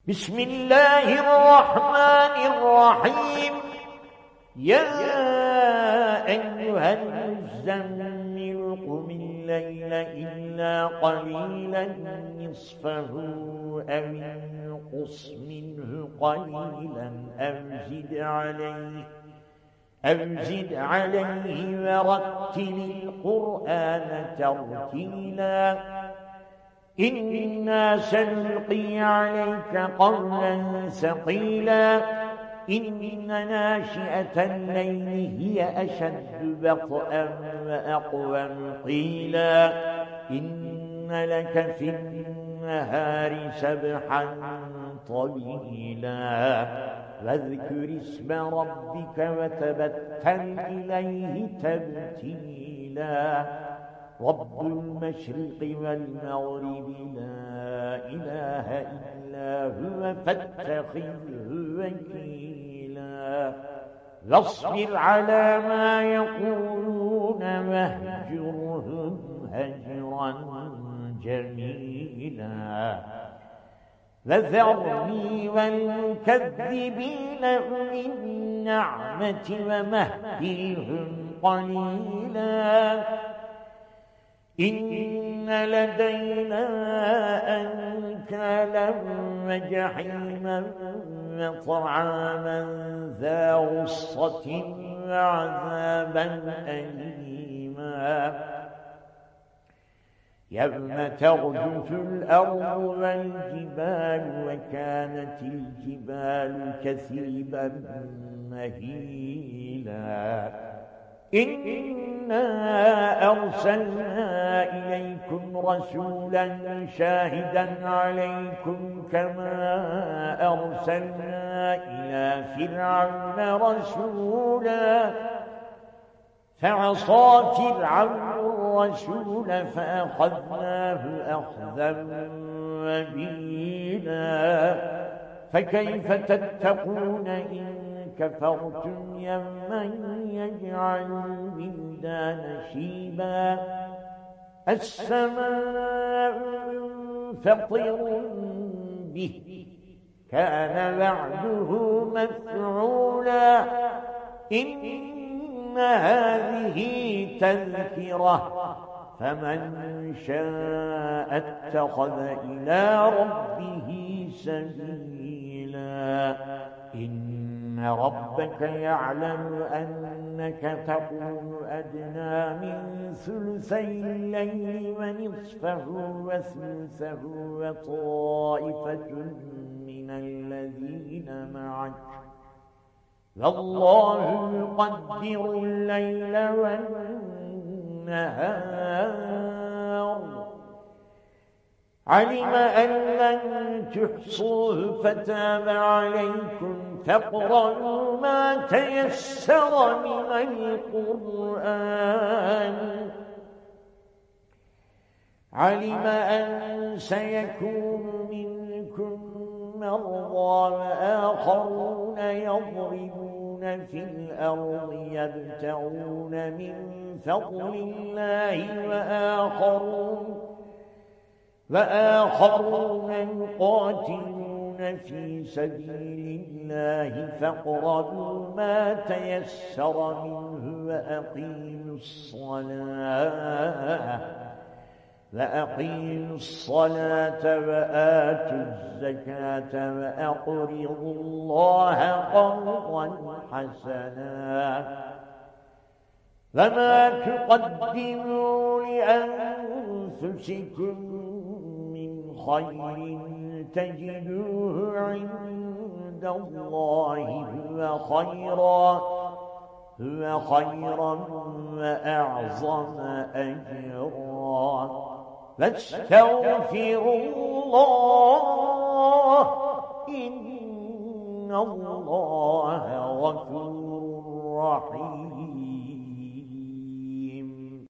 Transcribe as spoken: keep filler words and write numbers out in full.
بسم الله الرحمن الرحيم. يا أيها المزمل قم الليل إلا قليلا نصفه أو انقص منه قليلا أو زد عليه أو زد عليه ورتل القرآن ترتيلا إنا سنلقي عليك قولا ثقيلا إن ناشئة الليل هي أشد بطئا وأقوم قيلا إن لك في النهار سبحا طويلا واذكر اسم ربك وتبتل إليه تبتيلا رب المشرق والمغرب لا إله إلا هو فاتخذه وكيلا واصبر على ما يقولون واهجرهم هجرا جميلا وذرني والمكذبين أولي النعمة ومهلهم قليلا إن لدينا أنكالا وجحيما وطعاما ذا غصة وعذابا أليما يوم ترجف الأرض والجبال وكانت الجبال كثيبا مهيلا إنا أرسلنا إليكم رسولا شاهدا عليكم كما أرسلنا إلى فرعون رسولا فعصى فرعون الرسول فأخذناه أخذا وبيلا فكيف تتقون إن كفرتم يوما يجعل الولدان شيبا السماء منفطر به كان وعده مفعولا إن هذه تذكرة فمن شاء اتخذ إلى ربه سبيلا إن ربك يعلم أنك تقوم أدنى من ثلثي الليل ونصفه وثلثه وطائفة من الذين معك والله يقدر الليل والنهار علم أن لن تحصوه فتاب عليكم فاقرؤوا ما تيسر من القرآن علم أن سيكون منكم مرضى وآخرون يضربون في الأرض يبتغون من فضل الله وآخرون وآخرون يقاتلون في سبيل الله فاقرؤوا ما تيسر منه وأقيموا الصلاة وأقيموا الصلاة وآتوا الزكاة وأقرضوا الله قرضا حسنا وما تقدموا لأنفسكم خير تجدوه عند الله هو خيرا هو خيرا وأعظم أجرا فاستغفروا الله إن الله غفور رحيم